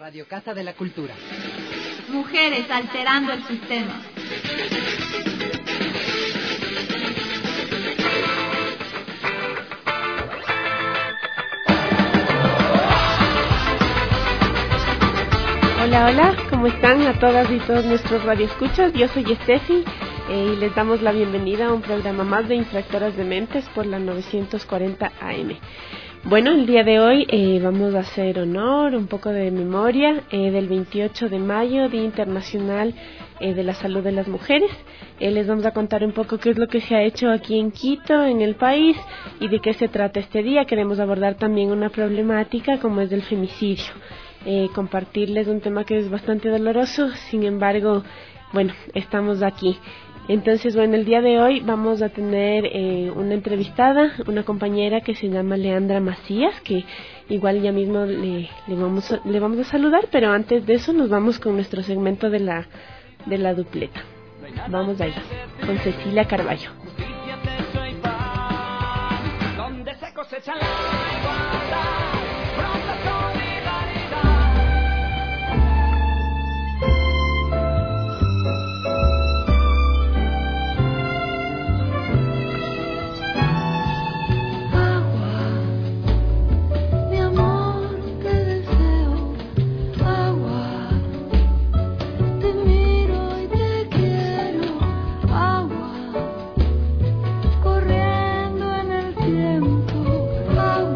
Radio Casa de la Cultura. Mujeres alterando el sistema. Hola, hola, ¿cómo están a todas y todos nuestros radioescuchas? Yo soy Steffi y les damos la bienvenida a un programa más de Infractoras de Mentes por la 940 AM. Bueno, el día de hoy vamos a hacer honor, un poco de memoria del 28 de mayo, Día Internacional de la Salud de las Mujeres. Les vamos a contar un poco qué es lo que se ha hecho aquí en Quito, en el país, y de qué se trata este día. Queremos abordar también una problemática como es el femicidio. Compartirles un tema que es bastante doloroso, sin embargo, bueno, estamos aquí. Entonces, bueno, el día de hoy vamos a tener una entrevistada, una compañera que se llama Leandra Macías, que igual ya mismo le vamos a saludar, pero antes de eso nos vamos con nuestro segmento de la dupleta. Vamos ahí, con Cecilia Carballo. Corriendo en el tiempo, agua.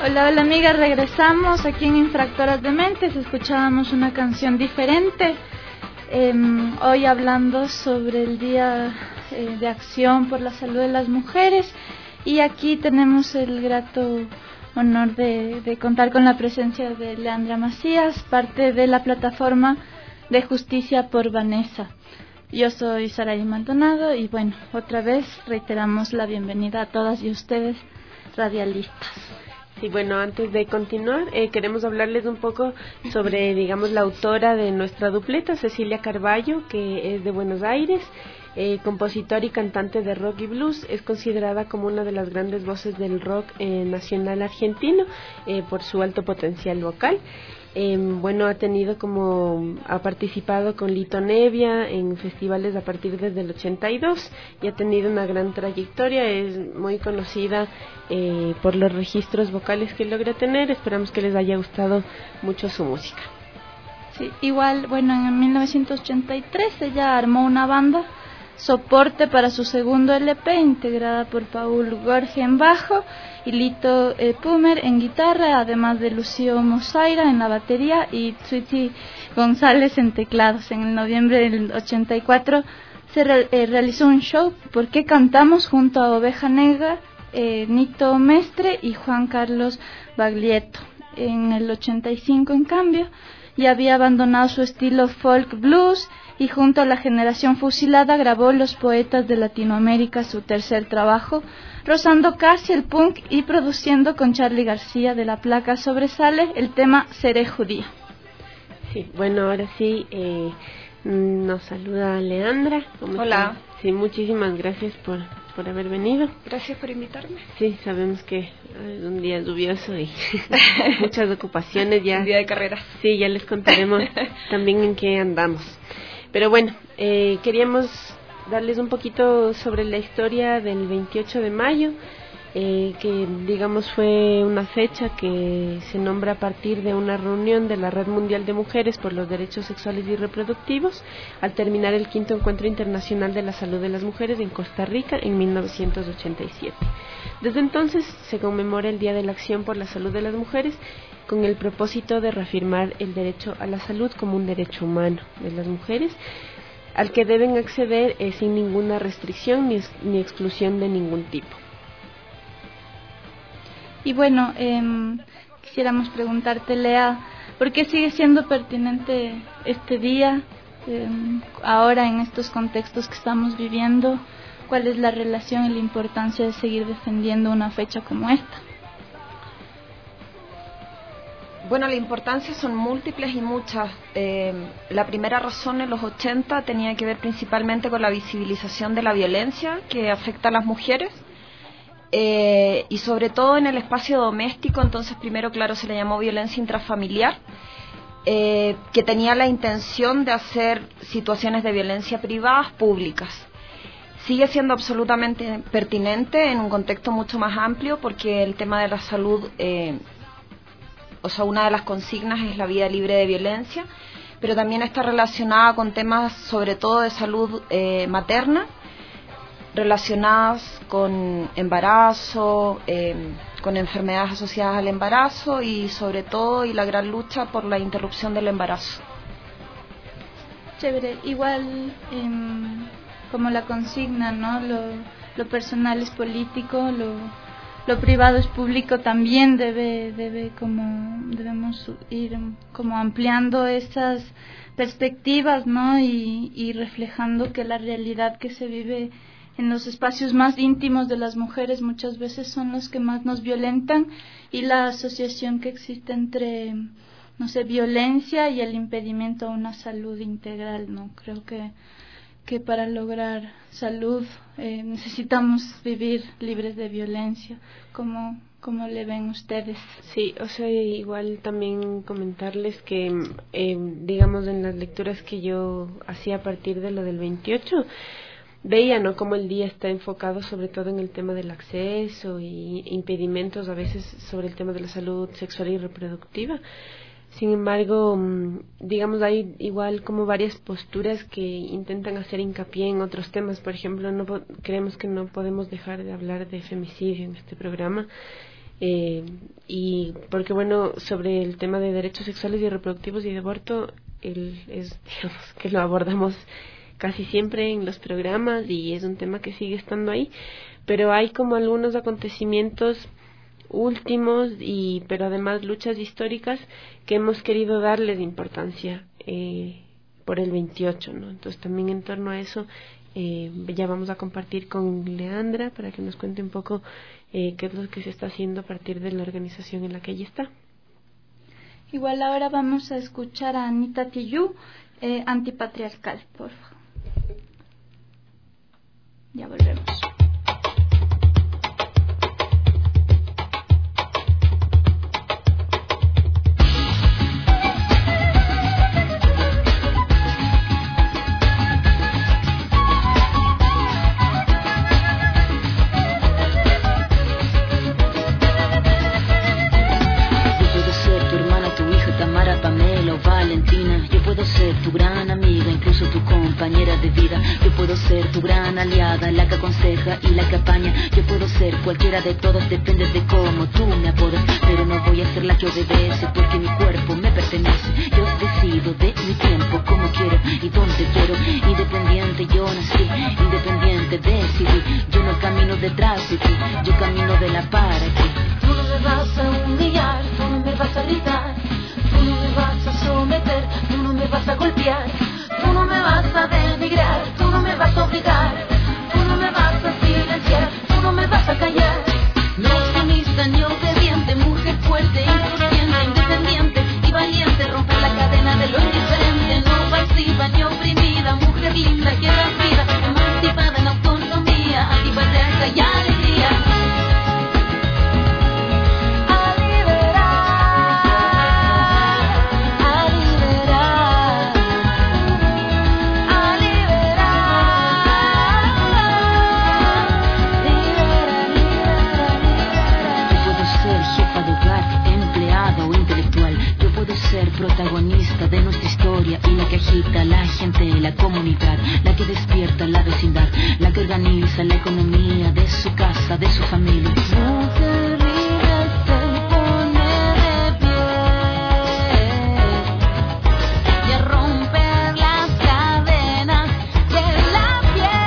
Hola, hola amigas, regresamos aquí en Infractoras de Mentes. Escuchábamos una canción diferente, hoy hablando sobre el Día de Acción por la Salud de las Mujeres, y aquí tenemos el grato honor de contar con la presencia de Leandra Macías, parte de la plataforma de Justicia por Vanessa. Yo soy Saraí Maldonado y bueno, otra vez reiteramos la bienvenida a todas y ustedes radialistas. Sí, bueno, antes de continuar, queremos hablarles un poco sobre, digamos, la autora de nuestra dupleta, Cecilia Carballo, que es de Buenos Aires, compositora y cantante de rock y blues. Es considerada como una de las grandes voces del rock nacional argentino por su alto potencial vocal. Bueno, ha participado con Lito Nevia en festivales a partir desde el 82 y ha tenido una gran trayectoria. Es muy conocida por los registros vocales que logra tener. Esperamos que les haya gustado mucho su música. Sí, igual, bueno, en 1983 ella armó una banda, Soporte, para su segundo LP, integrada por Paul Gorge en bajo y Lito Pumer en guitarra, además de Lucio Mosaira en la batería y Twitty González en teclados. En el noviembre del 84 se realizó un show, ¿Por qué cantamos?, junto a Oveja Negra, Nito Mestre y Juan Carlos Baglietto. En el 85, en cambio, ya había abandonado su estilo folk blues y junto a la Generación Fusilada grabó Los Poetas de Latinoamérica, su tercer trabajo, rozando casi el punk y produciendo con Charly García de la placa Sobresale el tema Seré Judía. Sí, bueno, ahora sí nos saluda Leandra. Hola. Sí, muchísimas gracias por haber venido. Gracias por invitarme. Sí, sabemos que es un día lluvioso y muchas ocupaciones ya. Un día de carrera. Sí, ya les contaremos también en qué andamos. Pero bueno, queríamos darles un poquito sobre la historia del 28 de mayo, que digamos fue una fecha que se nombra a partir de una reunión de la Red Mundial de Mujeres por los Derechos Sexuales y Reproductivos, al terminar el 5º Encuentro Internacional de la Salud de las Mujeres en Costa Rica en 1987. Desde entonces se conmemora el Día de la Acción por la Salud de las Mujeres, con el propósito de reafirmar el derecho a la salud como un derecho humano de las mujeres, al que deben acceder sin ninguna restricción ni exclusión de ningún tipo. Y bueno, quisiéramos preguntarte, Lea, ¿por qué sigue siendo pertinente este día, ahora en estos contextos que estamos viviendo? ¿Cuál es la relación y la importancia de seguir defendiendo una fecha como esta? Bueno, la importancia son múltiples y muchas. La primera razón en los 80 tenía que ver principalmente con la visibilización de la violencia que afecta a las mujeres, y sobre todo en el espacio doméstico. Entonces primero, claro, se le llamó violencia intrafamiliar, que tenía la intención de hacer situaciones de violencia privadas públicas. Sigue siendo absolutamente pertinente en un contexto mucho más amplio, porque el tema de la salud, una de las consignas es la vida libre de violencia, pero también está relacionada con temas sobre todo de salud materna, relacionadas con embarazo, con enfermedades asociadas al embarazo y sobre todo la gran lucha por la interrupción del embarazo. Chévere, igual como la consigna, ¿no? Lo personal es político, lo privado es público. También debemos ir como ampliando esas perspectivas, ¿no? Y reflejando que la realidad que se vive en los espacios más íntimos de las mujeres muchas veces son los que más nos violentan, y la asociación que existe entre, violencia y el impedimento a una salud integral, ¿no? Creo que para lograr salud necesitamos vivir libres de violencia. ¿Cómo le ven ustedes? Sí, igual también comentarles que, digamos, en las lecturas que yo hacía a partir de lo del 28, veía, ¿no?, cómo el día está enfocado sobre todo en el tema del acceso y impedimentos a veces sobre el tema de la salud sexual y reproductiva. Sin embargo, digamos, hay igual como varias posturas que intentan hacer hincapié en otros temas. Por ejemplo, creemos que no podemos dejar de hablar de femicidio en este programa. y porque bueno, sobre el tema de derechos sexuales y reproductivos y de aborto, digamos que lo abordamos casi siempre en los programas y es un tema que sigue estando ahí, pero hay como algunos acontecimientos últimos pero además luchas históricas que hemos querido darles importancia por el 28, ¿no? Entonces también en torno a eso ya vamos a compartir con Leandra para que nos cuente un poco qué es lo que se está haciendo a partir de la organización en la que ella está. Igual ahora vamos a escuchar a Anita Tijoux, Antipatriarcal, por favor. Ya volvemos. Tu gran amiga, incluso tu compañera de vida. Yo puedo ser tu gran aliada, la que aconseja y la que apaña. Yo puedo ser cualquiera de todas, depende de cómo tú me apodas. Pero no voy a ser la que obedece, porque mi cuerpo me pertenece. Yo decido de mi tiempo, como quiero y donde quiero. Independiente yo nací, independiente decidí. Yo no camino detrás de ti, yo camino de la para ti. Tú no me vas a humillar, tú no me vas a gritar, tú no me vas a someter, tú no me vas a golpear, tú no me vas a denigrar, tú no me vas a obligar, tú no me vas a silenciar, tú no me vas a callar. No sumisa ni obediente, mujer fuerte, inconsciente, independiente y valiente, romper la cadena de lo indiferente, no pasiva ni oprimida, mujer linda que da vida, emancipada en autonomía, antipatriarca y alegría. Protagonista de nuestra historia y la que agita a la gente, la comunidad, la que despierta la vecindad, la que organiza la economía de su casa, de su familia. Mujer libre se pone de pie y a romper las cadenas de la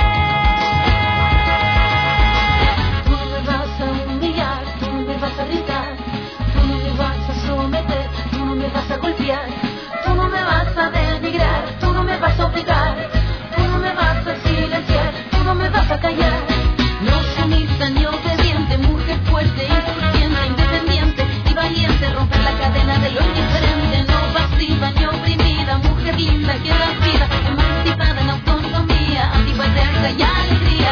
piel. Tú no me vas a humillar, tú no me vas a gritar, tú no me vas a someter, tú no me vas a golpear, tú no me vas a denigrar, tú no me vas a obligar, tú no me vas a silenciar, tú no me vas a callar. No sumisa ni obediente, mujer fuerte, inconsciente, independiente y valiente, romper la cadena de lo indiferente, no pasiva ni oprimida, mujer linda que da vida, emancipada en autonomía, antipatriarca y alegría.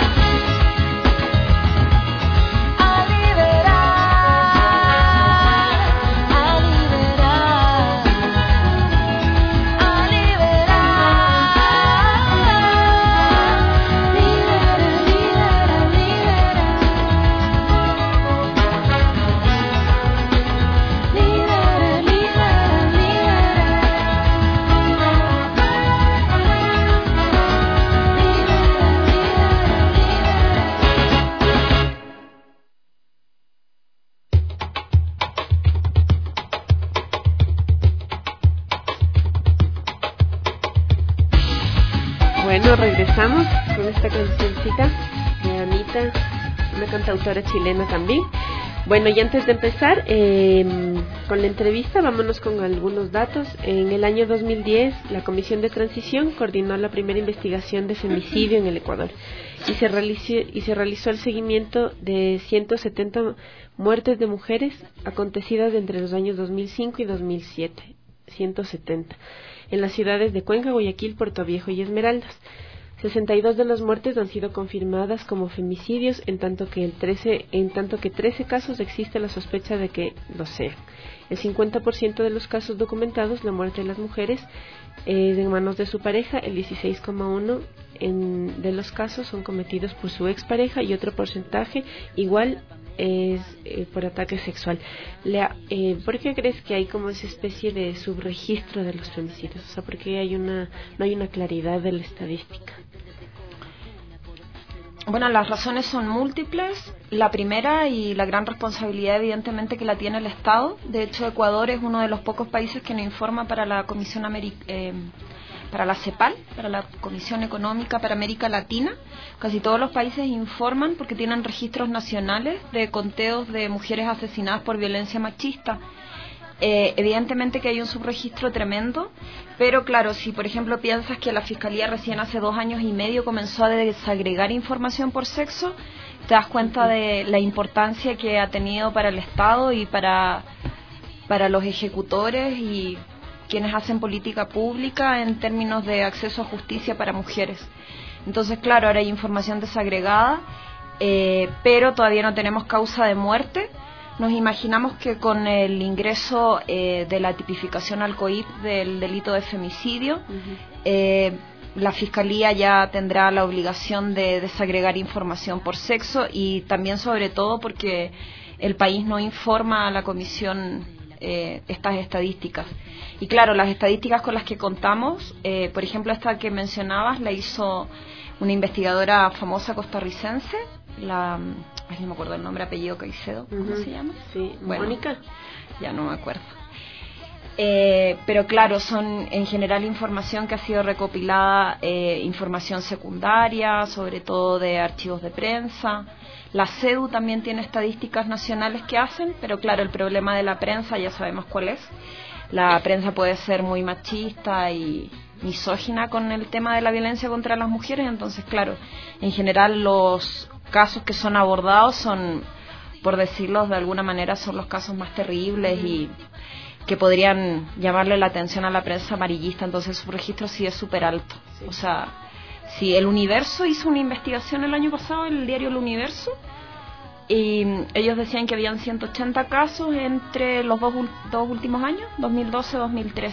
Bueno, regresamos con esta cancioncita de Anita, una cantautora chilena también. Bueno, y antes de empezar con la entrevista, vámonos con algunos datos. En el año 2010, la Comisión de Transición coordinó la primera investigación de femicidio en el Ecuador y se realizó el seguimiento de 170 muertes de mujeres acontecidas entre los años 2005 y 2007. 170. En las ciudades de Cuenca, Guayaquil, Puerto Viejo y Esmeraldas. 62 de las muertes han sido confirmadas como femicidios, en tanto que 13 casos existe la sospecha de que lo sean. El 50% de los casos documentados, la muerte de las mujeres es en manos de su pareja, el 16,1% de los casos son cometidos por su expareja y otro porcentaje igual es por ataque sexual. Lea, ¿por qué crees que hay como esa especie de subregistro de los femicidios? O sea, ¿por qué no hay una claridad de la estadística? Bueno, las razones son múltiples. La primera, y la gran responsabilidad evidentemente que la tiene el Estado. De hecho, Ecuador es uno de los pocos países que no informa para la Comisión para la CEPAL, para la Comisión Económica para América Latina. Casi todos los países informan porque tienen registros nacionales de conteos de mujeres asesinadas por violencia machista. Evidentemente que hay un subregistro tremendo, pero claro, si por ejemplo piensas que la Fiscalía recién hace 2 años y medio comenzó a desagregar información por sexo, te das cuenta de la importancia que ha tenido para el Estado y para los ejecutores y quienes hacen política pública en términos de acceso a justicia para mujeres. Entonces, claro, ahora hay información desagregada, pero todavía no tenemos causa de muerte. Nos imaginamos que con el ingreso de la tipificación al COIP del delito de femicidio, la Fiscalía ya tendrá la obligación de desagregar información por sexo y también sobre todo porque el país no informa a la Comisión estas estadísticas. Y claro, las estadísticas con las que contamos, por ejemplo esta que mencionabas, la hizo una investigadora famosa costarricense, ay, no me acuerdo el nombre, apellido Caicedo, ¿cómo se llama? Sí, bueno, Mónica. Ya no me acuerdo. Pero claro, son en general información que ha sido recopilada, información secundaria, sobre todo de archivos de prensa. La CEDU también tiene estadísticas nacionales que hacen, pero claro, el problema de la prensa ya sabemos cuál es. La prensa puede ser muy machista y misógina con el tema de la violencia contra las mujeres, entonces claro, en general los casos que son abordados son, por decirlo de alguna manera, son los casos más terribles y que podrían llamarle la atención a la prensa amarillista, entonces su registro sí es súper alto. O sea, si El Universo hizo una investigación el año pasado, el diario El Universo, y ellos decían que habían 180 casos entre los dos últimos años, 2012-2013.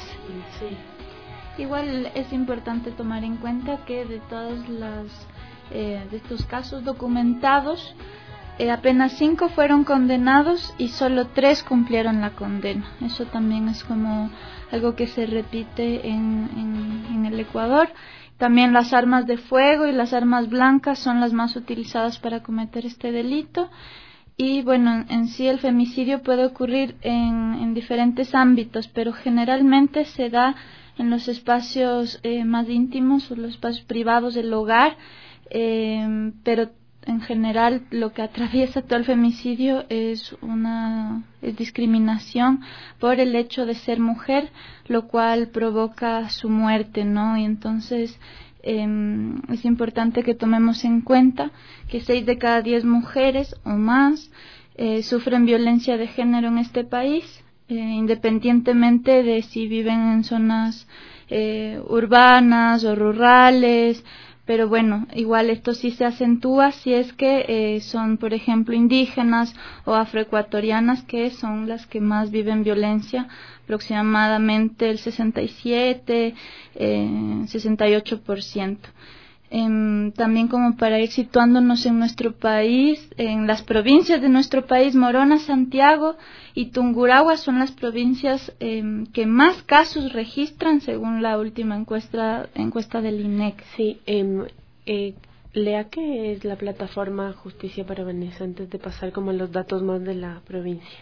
Sí. Igual es importante tomar en cuenta que de todas las de estos casos documentados, apenas 5 fueron condenados y solo 3 cumplieron la condena. Eso también es como algo que se repite en el Ecuador. También las armas de fuego y las armas blancas son las más utilizadas para cometer este delito. Y bueno, en sí el femicidio puede ocurrir en diferentes ámbitos, pero generalmente se da en los espacios más íntimos o los espacios privados del hogar, pero en general lo que atraviesa todo el femicidio es discriminación por el hecho de ser mujer, lo cual provoca su muerte, ¿no? Y entonces es importante que tomemos en cuenta que 6 de cada 10 mujeres o más sufren violencia de género en este país, independientemente de si viven en zonas urbanas o rurales. Pero bueno, igual esto sí se acentúa si es que son, por ejemplo, indígenas o afroecuatorianas, que son las que más viven violencia, aproximadamente el 68%. También como para ir situándonos en nuestro país, en las provincias de nuestro país, Morona, Santiago y Tungurahua son las provincias que más casos registran según la última encuesta del INEC. Sí, lea que es la plataforma Justicia para Vanessa antes de pasar como los datos más de la provincia.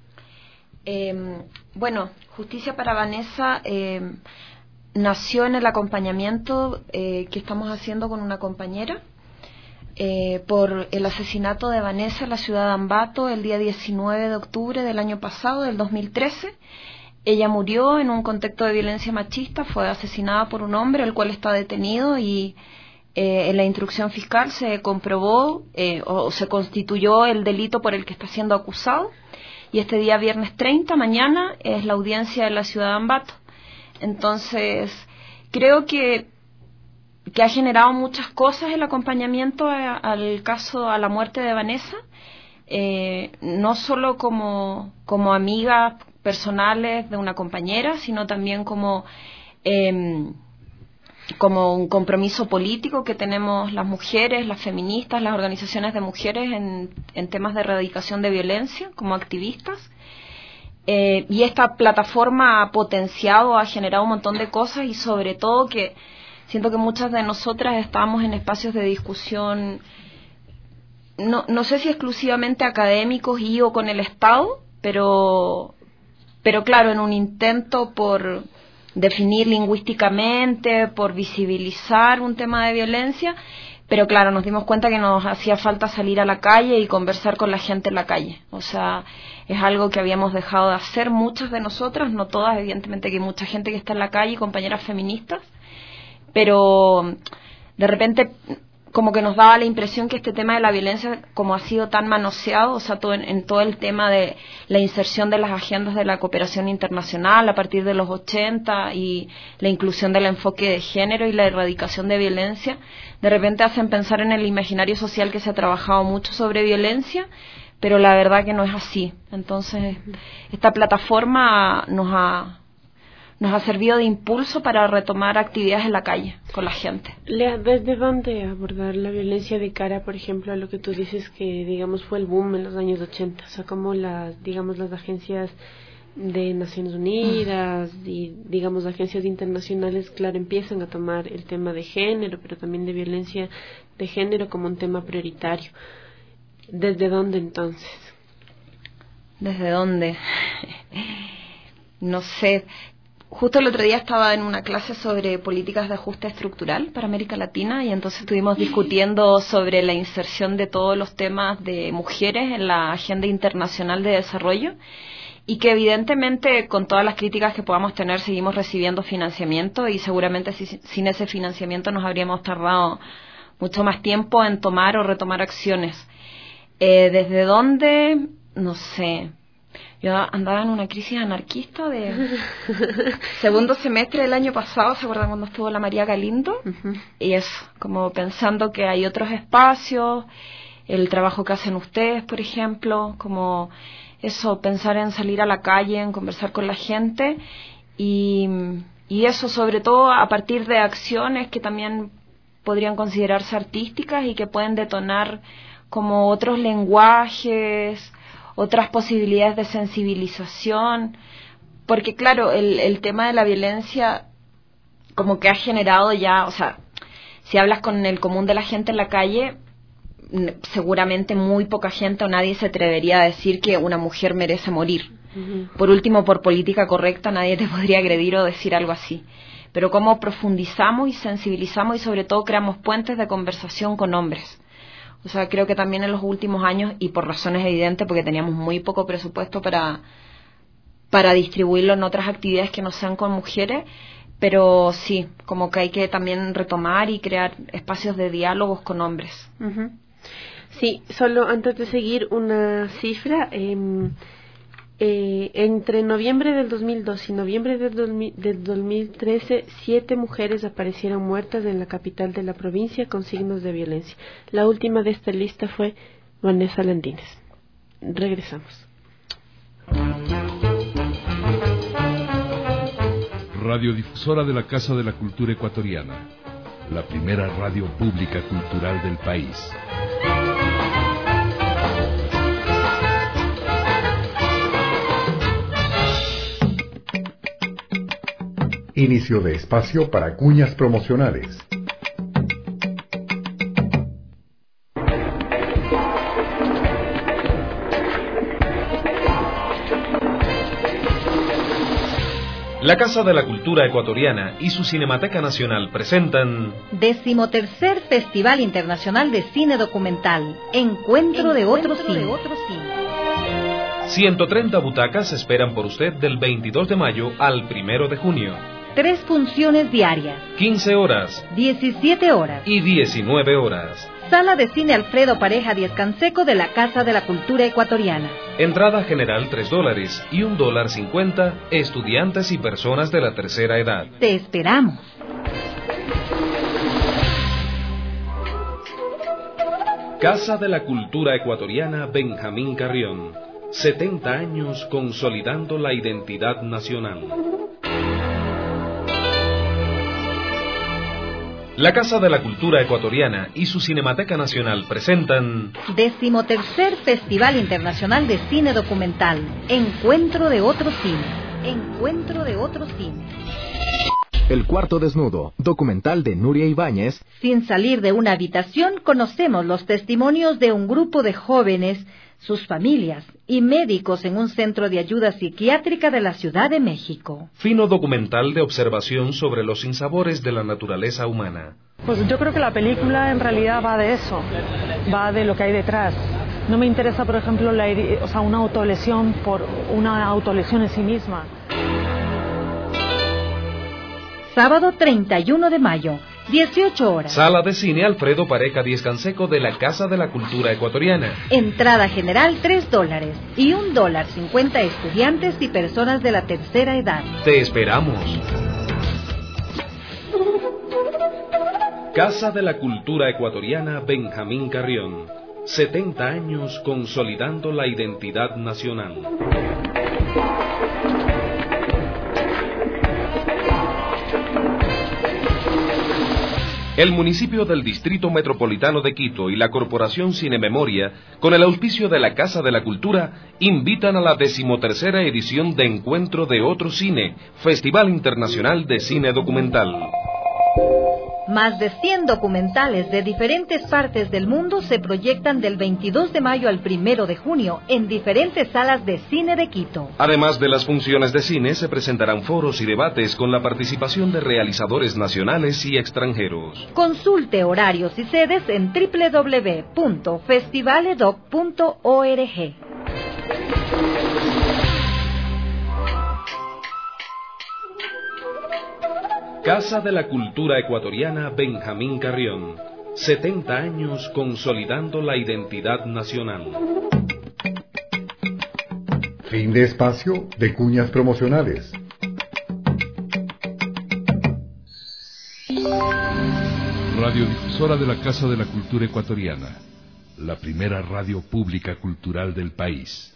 Bueno, Justicia para Vanessa nació en el acompañamiento que estamos haciendo con una compañera por el asesinato de Vanessa en la ciudad de Ambato el día 19 de octubre del año pasado, del 2013. Ella murió en un contexto de violencia machista, fue asesinada por un hombre, el cual está detenido y en la instrucción fiscal se comprobó o se constituyó el delito por el que está siendo acusado. Y este día viernes 30, mañana, es la audiencia de la ciudad de Ambato. Entonces, creo que ha generado muchas cosas el acompañamiento al caso, a la muerte de Vanessa, no solo como amigas personales de una compañera, sino también como un compromiso político que tenemos las mujeres, las feministas, las organizaciones de mujeres en temas de erradicación de violencia, como activistas. Y esta plataforma ha potenciado, ha generado un montón de cosas y sobre todo que siento que muchas de nosotras estábamos en espacios de discusión no sé si exclusivamente académicos y o con el Estado, pero claro, en un intento por definir lingüísticamente, por visibilizar un tema de violencia, pero claro, nos dimos cuenta que nos hacía falta salir a la calle y conversar con la gente en la calle. O sea, es algo que habíamos dejado de hacer muchas de nosotras, no todas, evidentemente que hay mucha gente que está en la calle, compañeras feministas, pero de repente como que nos daba la impresión que este tema de la violencia, como ha sido tan manoseado, o sea, en todo el tema de la inserción de las agendas de la cooperación internacional a partir de los 80 y la inclusión del enfoque de género y la erradicación de violencia, de repente hacen pensar en el imaginario social que se ha trabajado mucho sobre violencia, pero la verdad que no es así. Entonces, esta plataforma nos ha servido de impulso para retomar actividades en la calle con la gente. Lea, ¿desde dónde abordar la violencia de cara, por ejemplo, a lo que tú dices que, digamos, fue el boom en los años 80? O sea, como las agencias de Naciones Unidas y, digamos, agencias internacionales, claro, empiezan a tomar el tema de género, pero también de violencia de género como un tema prioritario. ¿Desde dónde entonces? ¿Desde dónde? No sé. Justo el otro día estaba en una clase sobre políticas de ajuste estructural para América Latina y entonces estuvimos discutiendo sobre la inserción de todos los temas de mujeres en la agenda internacional de desarrollo y que evidentemente con todas las críticas que podamos tener seguimos recibiendo financiamiento y seguramente sin ese financiamiento nos habríamos tardado mucho más tiempo en tomar o retomar acciones. ¿Desde dónde? No sé. Yo andaba en una crisis anarquista de segundo semestre del año pasado, ¿se acuerdan cuando estuvo la María Galindo? Uh-huh. Y eso, como pensando que hay otros espacios, el trabajo que hacen ustedes, por ejemplo, como eso, pensar en salir a la calle, en conversar con la gente y eso sobre todo a partir de acciones que también podrían considerarse artísticas y que pueden detonar como otros lenguajes, otras posibilidades de sensibilización, porque claro, el tema de la violencia como que ha generado ya, o sea, si hablas con el común de la gente en la calle, seguramente muy poca gente o nadie se atrevería a decir que una mujer merece morir. Uh-huh. Por último, por política correcta, nadie te podría agredir o decir algo así. Pero cómo profundizamos y sensibilizamos y sobre todo creamos puentes de conversación con hombres. O sea, creo que también en los últimos años, y por razones evidentes, porque teníamos muy poco presupuesto para distribuirlo en otras actividades que no sean con mujeres, pero sí, como que hay que también retomar y crear espacios de diálogos con hombres. Uh-huh. Sí, solo antes de seguir una cifra, entre noviembre del 2002 y noviembre del 2013, 7 mujeres aparecieron muertas en la capital de la provincia con signos de violencia. La última de esta lista fue Vanessa Landines. Regresamos. Radiodifusora de la Casa de la Cultura Ecuatoriana, la primera radio pública cultural del país. Inicio de espacio para cuñas promocionales. La Casa de la Cultura Ecuatoriana y su Cinemateca Nacional presentan 13º Festival Internacional de Cine Documental, Encuentro de Otro Cine. 130 butacas esperan por usted del 22 de mayo al 1 de junio. 3 funciones diarias. 15 horas. 17 horas. Y 19 horas. Sala de Cine Alfredo Pareja Díaz Canseco de la Casa de la Cultura Ecuatoriana. Entrada general $3 y $1.50, estudiantes y personas de la tercera edad. Te esperamos. Casa de la Cultura Ecuatoriana Benjamín Carrión. 70 años consolidando la identidad nacional. La Casa de la Cultura Ecuatoriana y su Cinemateca Nacional presentan 13º Festival Internacional de Cine Documental, Encuentro de Otro Cine. Encuentro de Otro Cine. El cuarto desnudo, documental de Nuria Ibáñez. Sin salir de una habitación, conocemos los testimonios de un grupo de jóvenes, sus familias y médicos en un centro de ayuda psiquiátrica de la Ciudad de México. Fino documental de observación sobre los sinsabores de la naturaleza humana. Pues yo creo que la película en realidad va de eso, va de lo que hay detrás. No me interesa, por ejemplo, una autolesión por una autolesión en sí misma. Sábado 31 de mayo, 18 horas. Sala de cine Alfredo Pareja Díez Canseco de la Casa de la Cultura Ecuatoriana. Entrada general $3 y $1.50 estudiantes y personas de la tercera edad. Te esperamos. Casa de la Cultura Ecuatoriana Benjamín Carrión. 70 años consolidando la identidad nacional. El municipio del Distrito Metropolitano de Quito y la Corporación Cine Memoria, con el auspicio de la Casa de la Cultura, invitan a la 13ª edición de Encuentro de Otro Cine, Festival Internacional de Cine Documental. Más de 100 documentales de diferentes partes del mundo se proyectan del 22 de mayo al 1 de junio en diferentes salas de cine de Quito. Además de las funciones de cine, se presentarán foros y debates con la participación de realizadores nacionales y extranjeros. Consulte horarios y sedes en www.festivaledoc.org. Casa de la Cultura Ecuatoriana Benjamín Carrión. 70 años consolidando la identidad nacional. Fin de espacio de cuñas promocionales. Radiodifusora de la Casa de la Cultura Ecuatoriana. La primera radio pública cultural del país.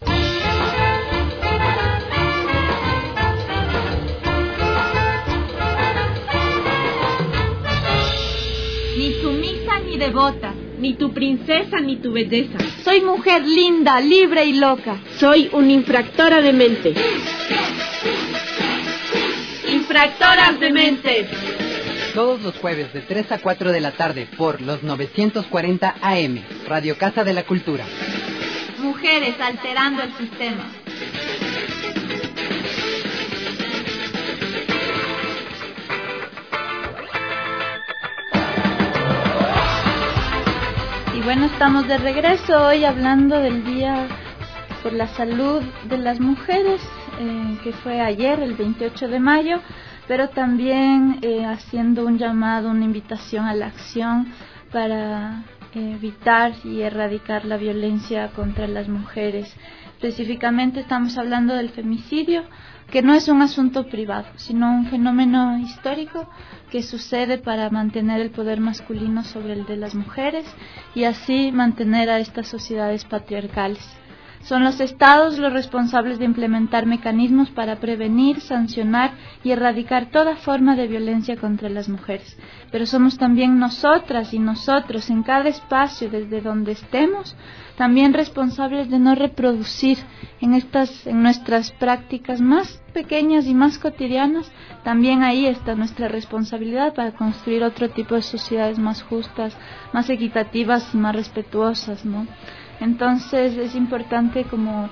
Ni sumisa ni devota, ni tu princesa ni tu belleza. Soy mujer linda, libre y loca. Soy una infractora de mente. Infractoras de mentes. Todos los jueves de 3 a 4 de la tarde por los 940 AM, Radio Casa de la Cultura. Mujeres alterando el sistema. Y bueno, estamos de regreso hoy hablando del Día por la Salud de las Mujeres, que fue ayer, el 28 de mayo, pero también haciendo un llamado, una invitación a la acción para evitar y erradicar la violencia contra las mujeres. Específicamente estamos hablando del femicidio, que no es un asunto privado, sino un fenómeno histórico que sucede para mantener el poder masculino sobre el de las mujeres y así mantener a estas sociedades patriarcales. Son los estados los responsables de implementar mecanismos para prevenir, sancionar y erradicar toda forma de violencia contra las mujeres. Pero somos también nosotras y nosotros en cada espacio desde donde estemos, también responsables de no reproducir en nuestras prácticas más pequeñas y más cotidianas. También ahí está nuestra responsabilidad para construir otro tipo de sociedades más justas, más equitativas y más respetuosas, ¿no? Entonces es importante como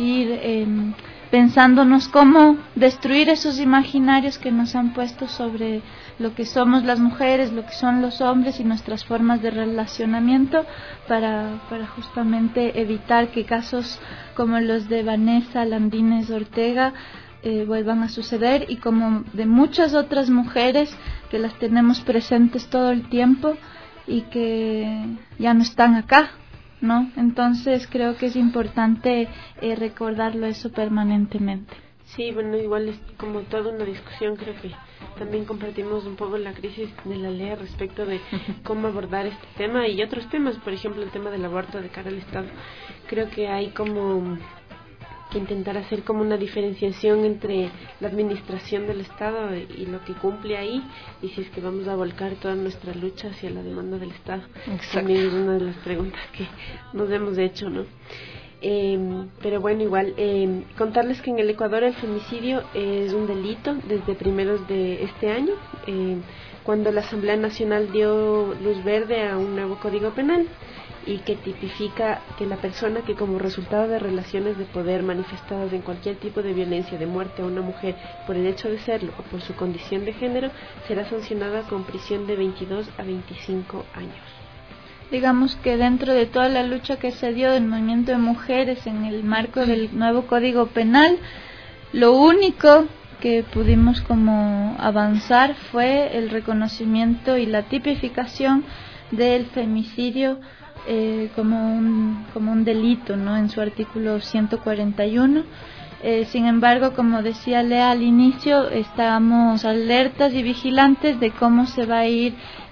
ir pensándonos cómo destruir esos imaginarios que nos han puesto sobre lo que somos las mujeres, lo que son los hombres y nuestras formas de relacionamiento para justamente evitar que casos como los de Vanessa Landines Ortega vuelvan a suceder y como de muchas otras mujeres que las tenemos presentes todo el tiempo y que ya no están acá, ¿no? Entonces creo que es importante recordarlo eso permanentemente. Sí, bueno, igual es como toda una discusión, creo que también compartimos un poco la crisis de la ley respecto de cómo abordar este tema y otros temas, por ejemplo el tema del aborto de cara al Estado. Creo que hay como que intentar hacer como una diferenciación entre la administración del Estado y lo que cumple ahí, y si es que vamos a volcar toda nuestra lucha hacia la demanda del Estado. Exacto. También es una de las preguntas que nos hemos hecho, ¿no? Pero bueno, igual, contarles que en el Ecuador el femicidio es un delito desde primeros de este año, cuando la Asamblea Nacional dio luz verde a un nuevo Código Penal y que tipifica que la persona que como resultado de relaciones de poder manifestadas en cualquier tipo de violencia de muerte a una mujer por el hecho de serlo o por su condición de género será sancionada con prisión de 22 a 25 años. Digamos que dentro de toda la lucha que se dio del movimiento de mujeres en el marco del nuevo Código Penal, lo único que pudimos como avanzar fue el reconocimiento y la tipificación del femicidio como un delito, ¿no? En su artículo 141. Sin embargo, como decía Lea al inicio, estamos alertas y vigilantes de cómo se va a ir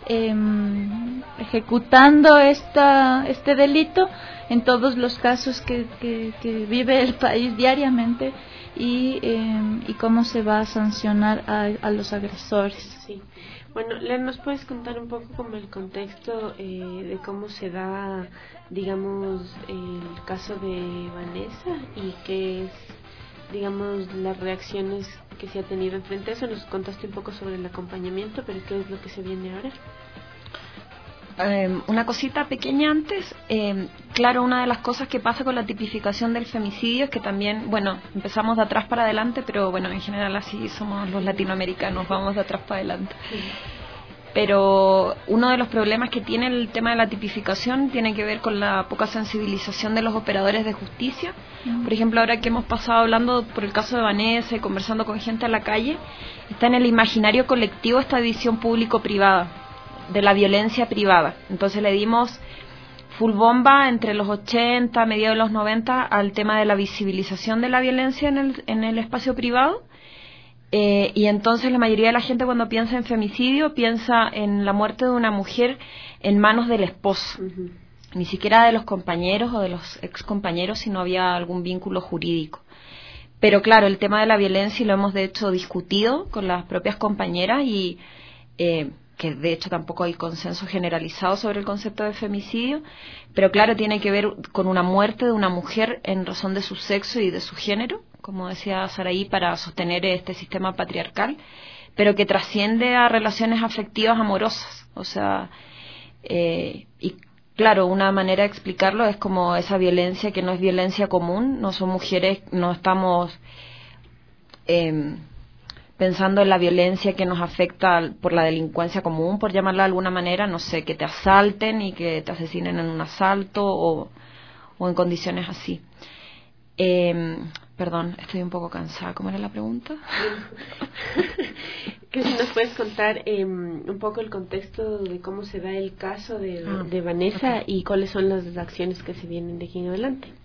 ejecutando este delito en todos los casos que vive el país diariamente y cómo se va a sancionar a los agresores. Sí. Bueno, Lea, ¿nos puedes contar un poco como el contexto de cómo se da, digamos, el caso de Vanessa y qué es, digamos, las reacciones que se ha tenido frente a eso? Nos contaste un poco sobre el acompañamiento, pero ¿qué es lo que se viene ahora? Una cosita pequeña antes, claro, una de las cosas que pasa con la tipificación del femicidio es que también, bueno, empezamos de atrás para adelante, pero bueno, en general así somos los latinoamericanos, vamos de atrás para adelante. Pero uno de los problemas que tiene el tema de la tipificación tiene que ver con la poca sensibilización de los operadores de justicia. Por ejemplo, ahora que hemos pasado hablando por el caso de Vanessa y conversando con gente en la calle, está en el imaginario colectivo esta división público-privada, de la violencia privada. Entonces le dimos full bomba entre los 80, mediados de los 90 al tema de la visibilización de la violencia en el espacio privado. Y entonces la mayoría de la gente cuando piensa en femicidio piensa en la muerte de una mujer en manos del esposo, ni siquiera de los compañeros o de los excompañeros si no había algún vínculo jurídico. Pero claro, el tema de la violencia, y lo hemos de hecho discutido con las propias compañeras y que de hecho tampoco hay consenso generalizado sobre el concepto de femicidio, pero claro, tiene que ver con una muerte de una mujer en razón de su sexo y de su género, como decía Saraí, para sostener este sistema patriarcal, pero que trasciende a relaciones afectivas amorosas. O sea, y claro, una manera de explicarlo es como esa violencia que no es violencia común, no son mujeres, no estamos pensando en la violencia que nos afecta por la delincuencia común, por llamarla de alguna manera, no sé, que te asalten y que te asesinen en un asalto o en condiciones así. Perdón, estoy un poco cansada. ¿Cómo era la pregunta? Que si nos puedes contar un poco el contexto de cómo se da el caso de Vanessa, okay, y cuáles son las acciones que se vienen de aquí en adelante.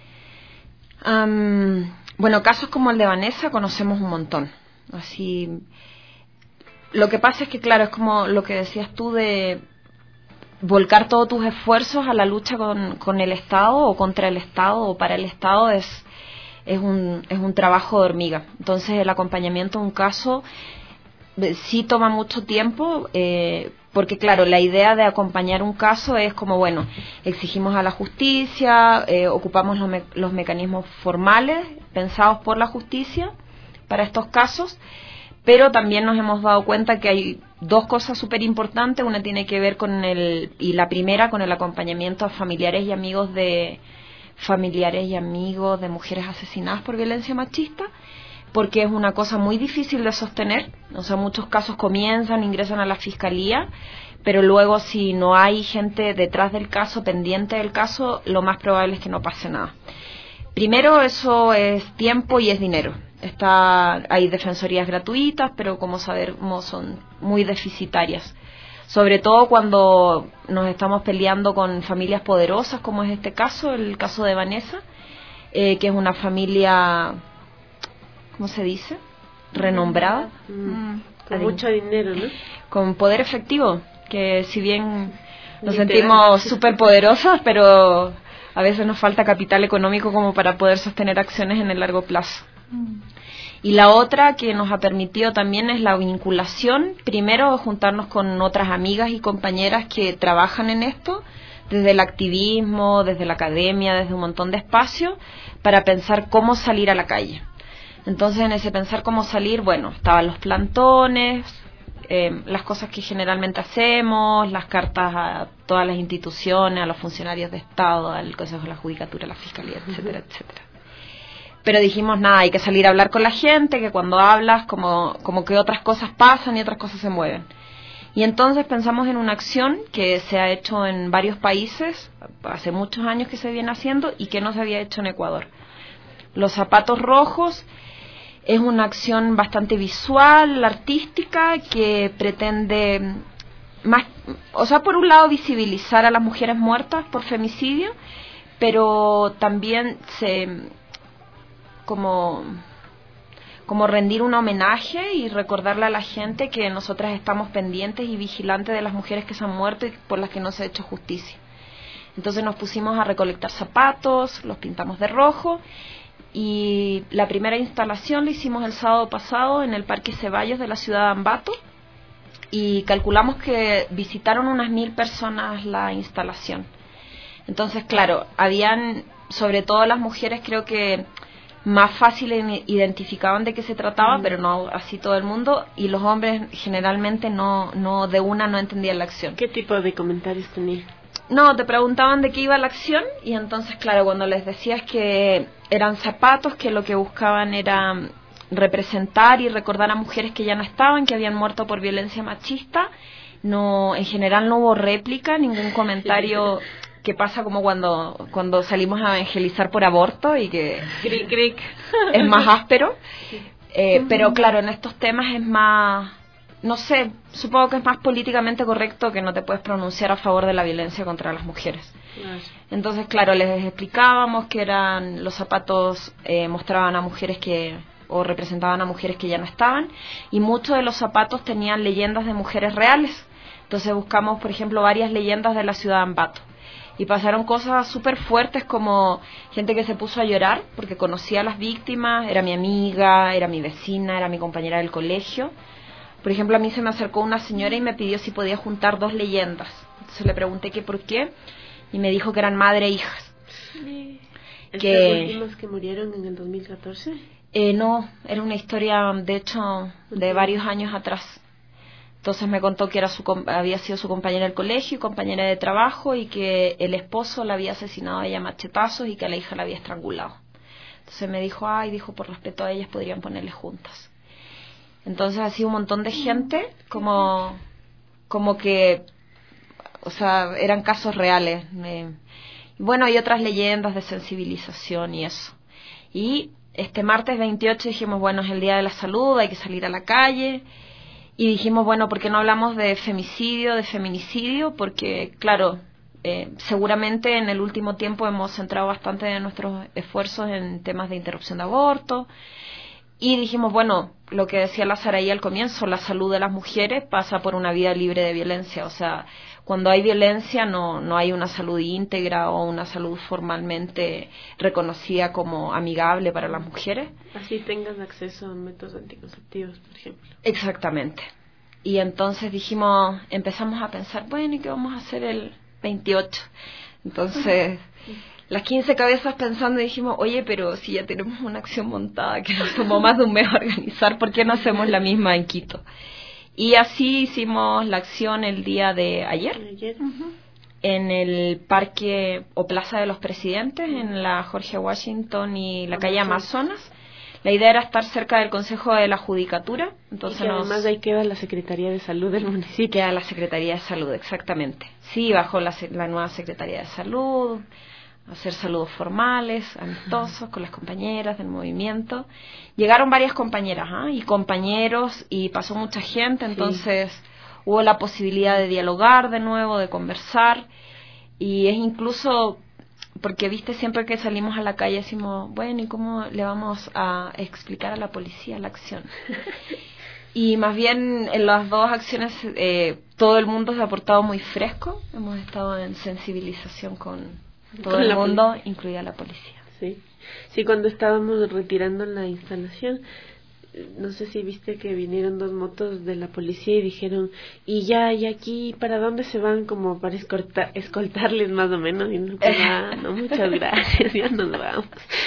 Bueno, casos como el de Vanessa conocemos un montón. Así, lo que pasa es que, claro, es como lo que decías tú de volcar todos tus esfuerzos a la lucha con el Estado o contra el Estado o para el Estado es un trabajo de hormiga. Entonces el acompañamiento a un caso sí toma mucho tiempo, porque claro, la idea de acompañar un caso es como, bueno, exigimos a la justicia, ocupamos los mecanismos formales pensados por la justicia para estos casos, pero también nos hemos dado cuenta que hay dos cosas súper importantes. Una tiene que ver y la primera con el acompañamiento a familiares y amigos de mujeres asesinadas por violencia machista, porque es una cosa muy difícil de sostener. O sea, muchos casos ingresan a la fiscalía, pero luego si no hay gente detrás del caso, pendiente del caso, lo más probable es que no pase nada. Primero, eso es tiempo y es dinero. Hay defensorías gratuitas, pero como sabemos son muy deficitarias. Sobre todo cuando nos estamos peleando con familias poderosas, como es este caso, el caso de Vanessa, que es una familia, ¿cómo se dice? Renombrada. Con mucho dinero, ¿no? Con poder efectivo, que si bien nos sentimos súper poderosas, pero a veces nos falta capital económico como para poder sostener acciones en el largo plazo. Y la otra que nos ha permitido también es la vinculación, primero juntarnos con otras amigas y compañeras que trabajan en esto, desde el activismo, desde la academia, desde un montón de espacios, para pensar cómo salir a la calle. Entonces, en ese pensar cómo salir, bueno, estaban los plantones, las cosas que generalmente hacemos, las cartas a todas las instituciones, a los funcionarios de Estado, al Consejo de la Judicatura, a la Fiscalía, etcétera, etcétera. Pero dijimos, nada, hay que salir a hablar con la gente, que cuando hablas como que otras cosas pasan y otras cosas se mueven. Y entonces pensamos en una acción que se ha hecho en varios países, hace muchos años que se viene haciendo y que no se había hecho en Ecuador. Los zapatos rojos es una acción bastante visual, artística, que pretende más, o sea, por un lado visibilizar a las mujeres muertas por femicidio, pero también como rendir un homenaje y recordarle a la gente que nosotras estamos pendientes y vigilantes de las mujeres que se han muerto y por las que no se ha hecho justicia. Entonces nos pusimos a recolectar zapatos, los pintamos de rojo, y la primera instalación la hicimos el sábado pasado en el Parque Ceballos de la ciudad de Ambato, y calculamos que visitaron unas 1.000 personas la instalación. Entonces, claro, habían, sobre todo las mujeres, creo que más fácil identificaban de qué se trataba, pero no así todo el mundo, y los hombres generalmente no entendían la acción. ¿Qué tipo de comentarios tenían? No, te preguntaban de qué iba la acción, y entonces, claro, cuando les decías que eran zapatos, que lo que buscaban era representar y recordar a mujeres que ya no estaban, que habían muerto por violencia machista, no, en general no hubo réplica, ningún comentario. Que pasa como cuando salimos a evangelizar por aborto y que es más áspero, pero claro, en estos temas es más, no sé, supongo que es más políticamente correcto, que no te puedes pronunciar a favor de la violencia contra las mujeres. Entonces, claro, les explicábamos que eran los zapatos, mostraban a mujeres o representaban a mujeres que ya no estaban, y muchos de los zapatos tenían leyendas de mujeres reales. Entonces buscamos, por ejemplo, varias leyendas de la ciudad de Ambato. Y pasaron cosas súper fuertes, como gente que se puso a llorar porque conocía a las víctimas, era mi amiga, era mi vecina, era mi compañera del colegio. Por ejemplo, a mí se me acercó una señora y me pidió si podía juntar 2 leyendas. Entonces le pregunté que por qué, y me dijo que eran madre e hijas. ¿Estas últimas que murieron en el 2014? No, era una historia, de hecho, de varios años atrás. Entonces me contó que había sido su compañera del colegio y compañera de trabajo, y que el esposo la había asesinado a ella a machetazos y que a la hija la había estrangulado. Entonces me dijo, por respeto a ellas podrían ponerle juntas. Entonces ha sido un montón de gente, como que, o sea, eran casos reales. Bueno, hay otras leyendas de sensibilización y eso. Y este martes 28 dijimos, bueno, es el Día de la Salud, hay que salir a la calle. Y dijimos, bueno, ¿por qué no hablamos de femicidio, de feminicidio? Porque, claro, seguramente en el último tiempo hemos centrado bastante de nuestros esfuerzos en temas de interrupción de aborto. Y dijimos, bueno, lo que decía la Saraí al comienzo, la salud de las mujeres pasa por una vida libre de violencia. O sea, cuando hay violencia no hay una salud íntegra o una salud formalmente reconocida como amigable para las mujeres. Así tengan acceso a métodos anticonceptivos, por ejemplo. Exactamente. Y entonces empezamos a pensar, bueno, ¿y qué vamos a hacer el 28? Entonces, las 15 cabezas pensando, y dijimos, oye, pero si ya tenemos una acción montada que nos tomó más de un mes organizar, ¿por qué no hacemos la misma en Quito? Y así hicimos la acción el día de ayer. En el Parque o Plaza de los Presidentes, en la Jorge Washington y la calle Amazonas. La idea era estar cerca del Consejo de la Judicatura. Entonces, y que además ahí queda la Secretaría de Salud del municipio. Queda la Secretaría de Salud, exactamente. Sí, bajo la nueva Secretaría de Salud, hacer saludos formales, amistosos, con las compañeras del movimiento. Llegaron varias compañeras y compañeros, y pasó mucha gente, entonces hubo la posibilidad de dialogar de nuevo, de conversar, y es incluso, porque viste, siempre que salimos a la calle decimos, bueno, ¿y cómo le vamos a explicar a la policía la acción? Y más bien en las dos acciones todo el mundo se ha portado muy fresco, hemos estado en sensibilización con todo el mundo, incluida la policía. Sí, cuando estábamos retirando la instalación, no sé si viste que vinieron 2 motos de la policía y dijeron, y aquí, ¿para dónde se van? Como para escoltarles más o menos. Y no, no, muchas gracias, ya nos vamos.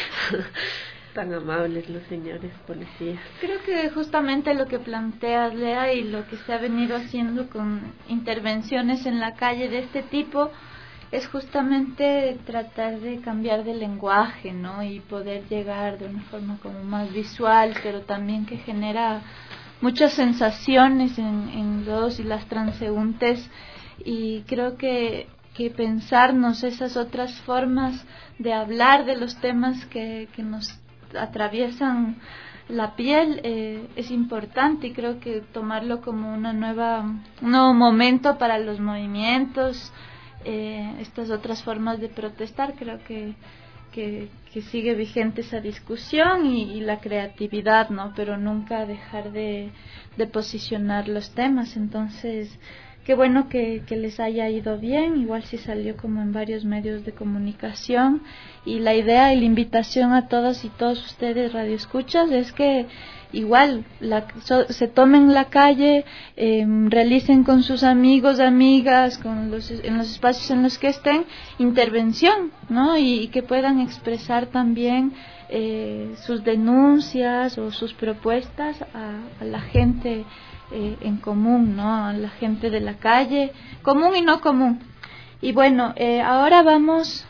Tan amables los señores policías. Creo que justamente lo que planteas, Lea, y lo que se ha venido haciendo con intervenciones en la calle de este tipo, es justamente tratar de cambiar de lenguaje, ¿no? Y poder llegar de una forma como más visual, pero también que genera muchas sensaciones en los y las transeúntes. Y creo que pensarnos esas otras formas de hablar de los temas que nos atraviesan la piel es importante, y creo que tomarlo como un nuevo momento para los movimientos, estas otras formas de protestar. Creo que sigue vigente esa discusión y la creatividad, ¿no? Pero nunca dejar de posicionar los temas. Entonces, qué bueno que les haya ido bien. Igual sí salió como en varios medios de comunicación, y la idea y la invitación a todos y todos ustedes radioescuchas es que igual se tomen la calle, realicen con sus amigos, amigas, en los espacios en los que estén, intervención, ¿no? Y que puedan expresar también sus denuncias o sus propuestas a la gente en común, ¿no? A la gente de la calle, común y no común. Y bueno, ahora vamos...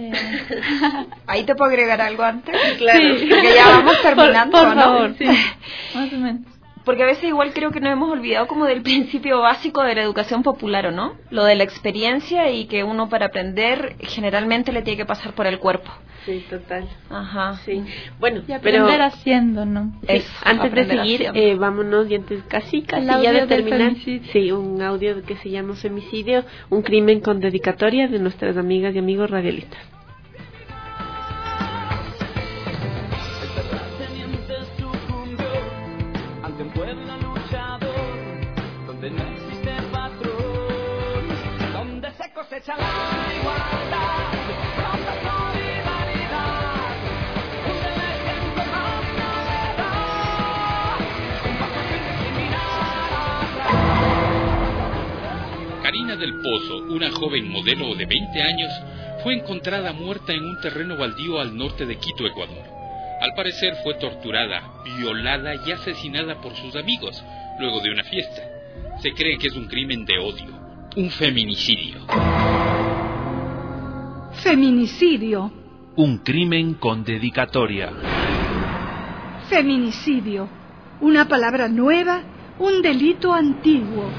¿Ahí te puedo agregar algo antes? Claro, sí, porque ya vamos terminando, por ¿no? favor, sí. Más o menos. Porque a veces igual creo que nos hemos olvidado como del principio básico de la educación popular, ¿o no? Lo de la experiencia, y que uno para aprender generalmente le tiene que pasar por el cuerpo. Sí, total. Ajá. Sí. Bueno, y aprender haciendo, ¿no? Sí, antes de seguir, vámonos, y antes casi ya de terminar, sí, un audio que se llama Femicidio, un crimen con dedicatoria de nuestras amigas y amigos radialistas. Cosecha la igualdad, pronta solidaridad, un ejemplo más novedad, un paso sin discriminar. Karina del Pozo, una joven modelo de 20 años, fue encontrada muerta en un terreno baldío al norte de Quito, Ecuador. Al parecer fue torturada, violada y asesinada por sus amigos luego de una fiesta. Se cree que es un crimen de odio. Un feminicidio. Feminicidio. Un crimen con dedicatoria. Feminicidio. Una palabra nueva, un delito antiguo.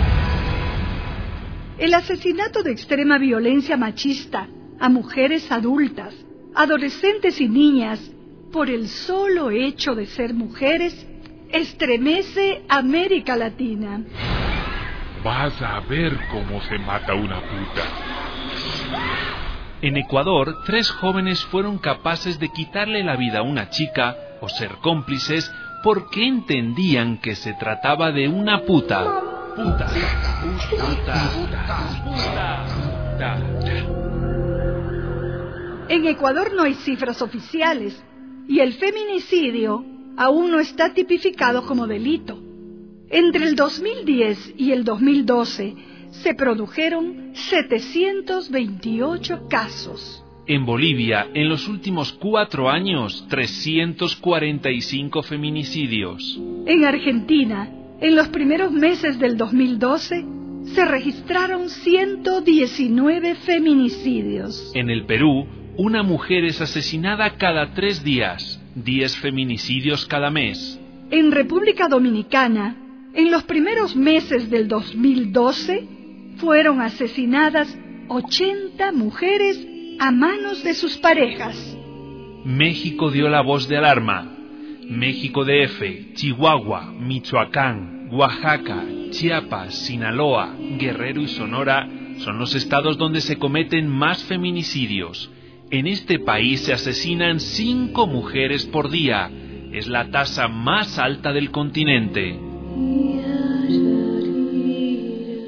El asesinato de extrema violencia machista a mujeres adultas, adolescentes y niñas, por el solo hecho de ser mujeres, estremece América Latina. Vas a ver cómo se mata una puta. En Ecuador, 3 jóvenes fueron capaces de quitarle la vida a una chica o ser cómplices porque entendían que se trataba de una puta. Puta. En Ecuador no hay cifras oficiales y el feminicidio aún no está tipificado como delito. Entre el 2010 y el 2012 se produjeron 728 casos. En Bolivia, en los últimos 4 años, 345 feminicidios. En Argentina, en los primeros meses del 2012, se registraron 119 feminicidios. En el Perú, una mujer es asesinada cada 3 días, 10 feminicidios cada mes. En República Dominicana, en los primeros meses del 2012, fueron asesinadas 80 mujeres a manos de sus parejas. México dio la voz de alarma. México DF, Chihuahua, Michoacán, Oaxaca, Chiapas, Sinaloa, Guerrero y Sonora son los estados donde se cometen más feminicidios. En este país se asesinan 5 mujeres por día. Es la tasa más alta del continente.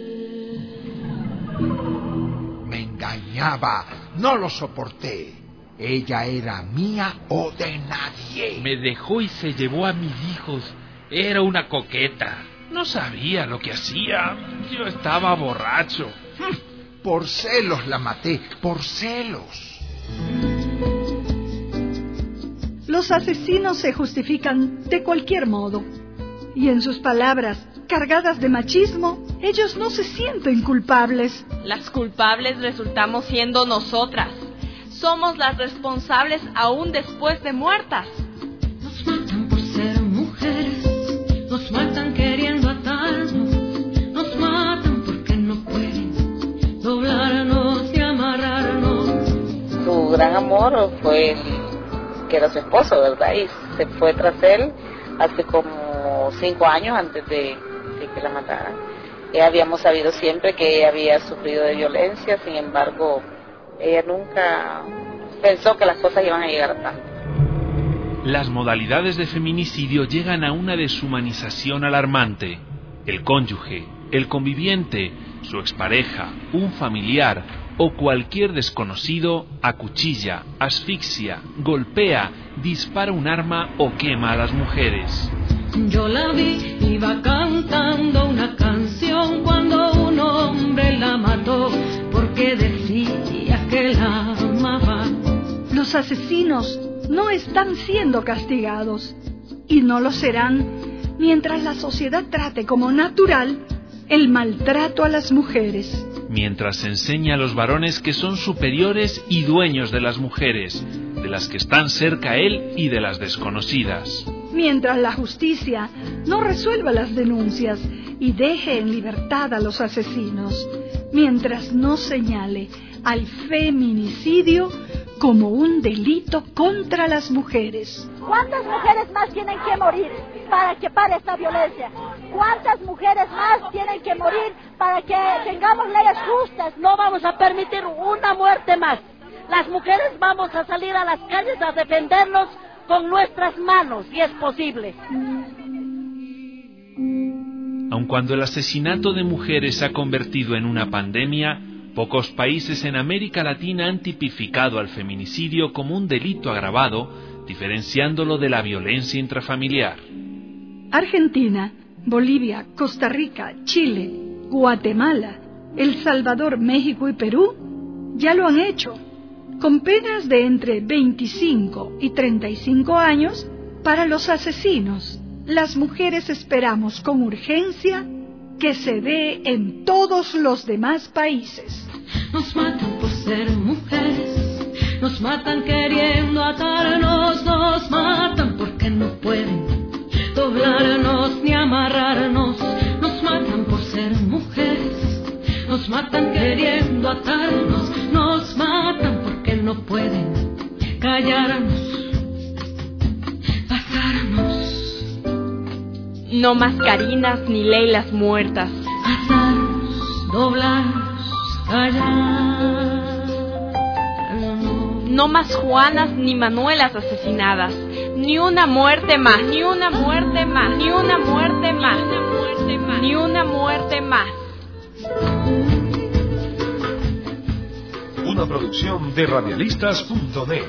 Me engañaba, no lo soporté. Ella era mía o de nadie. Me dejó y se llevó a mis hijos. Era una coqueta. No sabía lo que hacía. Yo estaba borracho. Por celos la maté, por celos. Los asesinos se justifican de cualquier modo. Y en sus palabras, cargadas de machismo, ellos no se sienten culpables. Las culpables resultamos siendo nosotras. Somos las responsables aún después de muertas. Nos matan por ser mujeres, nos matan queriendo atarnos, nos matan porque no pueden doblarnos y amarrarnos. Su gran amor fue que era su esposo, ¿verdad? Y se fue tras él hace como 5 años antes de que la mataran. Habíamos sabido siempre que ella había sufrido de violencia, sin embargo, ella nunca pensó que las cosas iban a llegar a tanto. Las modalidades de feminicidio llegan a una deshumanización alarmante. El cónyuge, el conviviente, su expareja, un familiar o cualquier desconocido acuchilla, asfixia, golpea, dispara un arma o quema a las mujeres. Yo la vi, iba cantando una canción cuando un hombre la mató porque decía que la amaba. Los asesinos no están siendo castigados y no lo serán mientras la sociedad trate como natural el maltrato a las mujeres. Mientras se enseña a los varones que son superiores y dueños de las mujeres, de las que están cerca a él y de las desconocidas. Mientras la justicia no resuelva las denuncias y deje en libertad a los asesinos. Mientras no señale al feminicidio como un delito contra las mujeres. ¿Cuántas mujeres más tienen que morir para que pare esta violencia? ¿Cuántas mujeres más tienen que morir para que tengamos leyes justas? No vamos a permitir una muerte más. Las mujeres vamos a salir a las calles a defendernos con nuestras manos, si es posible. Aun cuando el asesinato de mujeres se ha convertido en una pandemia, pocos países en América Latina han tipificado al feminicidio como un delito agravado, diferenciándolo de la violencia intrafamiliar. Argentina, Bolivia, Costa Rica, Chile, Guatemala, El Salvador, México y Perú ya lo han hecho, con penas de entre 25 y 35 años para los asesinos. Las mujeres esperamos con urgencia que se dé en todos los demás países. Nos matan por ser mujeres, nos matan queriendo atarnos, nos matan porque no pueden doblarnos ni amarrarnos, nos matan por ser mujeres, nos matan queriendo atarnos, nos matan porque no pueden callarnos, pasarnos. No más Carinas ni Leilas muertas. Atarnos, doblarnos, callar. No más Juanas ni Manuelas asesinadas. Ni una muerte más, ni una muerte más, ni una muerte más, ni una muerte más. Una producción de radialistas.net.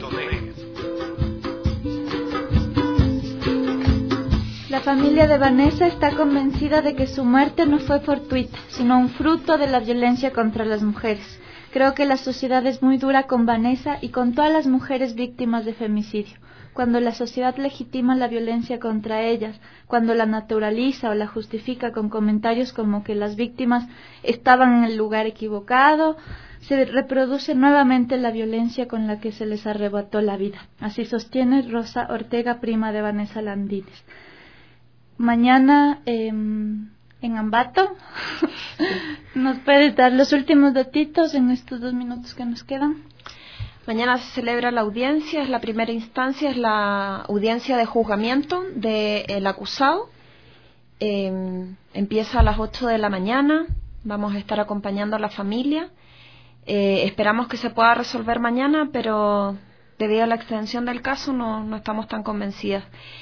La familia de Vanessa está convencida de que su muerte no fue fortuita, sino un fruto de la violencia contra las mujeres. Creo que la sociedad es muy dura con Vanessa y con todas las mujeres víctimas de femicidio. Cuando la sociedad legitima la violencia contra ellas, cuando la naturaliza o la justifica con comentarios como que las víctimas estaban en el lugar equivocado, se reproduce nuevamente la violencia con la que se les arrebató la vida. Así sostiene Rosa Ortega, prima de Vanessa Landines. Mañana en Ambato nos puedes dar los últimos datitos en estos 2 minutos que nos quedan. Mañana se celebra la audiencia, es la primera instancia, es la audiencia de juzgamiento del acusado. Empieza a las 8 de la mañana, vamos a estar acompañando a la familia. Esperamos que se pueda resolver mañana, pero debido a la extensión del caso no estamos tan convencidas.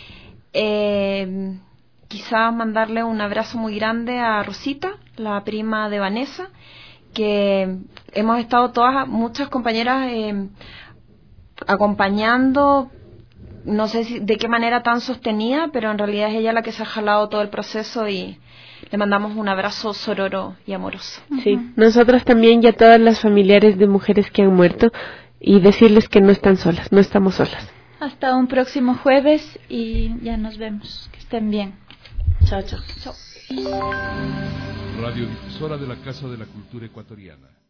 Quizás mandarle un abrazo muy grande a Rosita, la prima de Vanessa, que hemos estado muchas compañeras acompañando, no sé de qué manera tan sostenida, pero en realidad es ella la que se ha jalado todo el proceso y le mandamos un abrazo sororo y amoroso. Sí, nosotras también y a todas las familiares de mujeres que han muerto, y decirles que no están solas, no estamos solas. Hasta un próximo jueves y ya nos vemos. Que estén bien. Chao, chao. Chao. Radiodifusora de la Casa de la Cultura Ecuatoriana.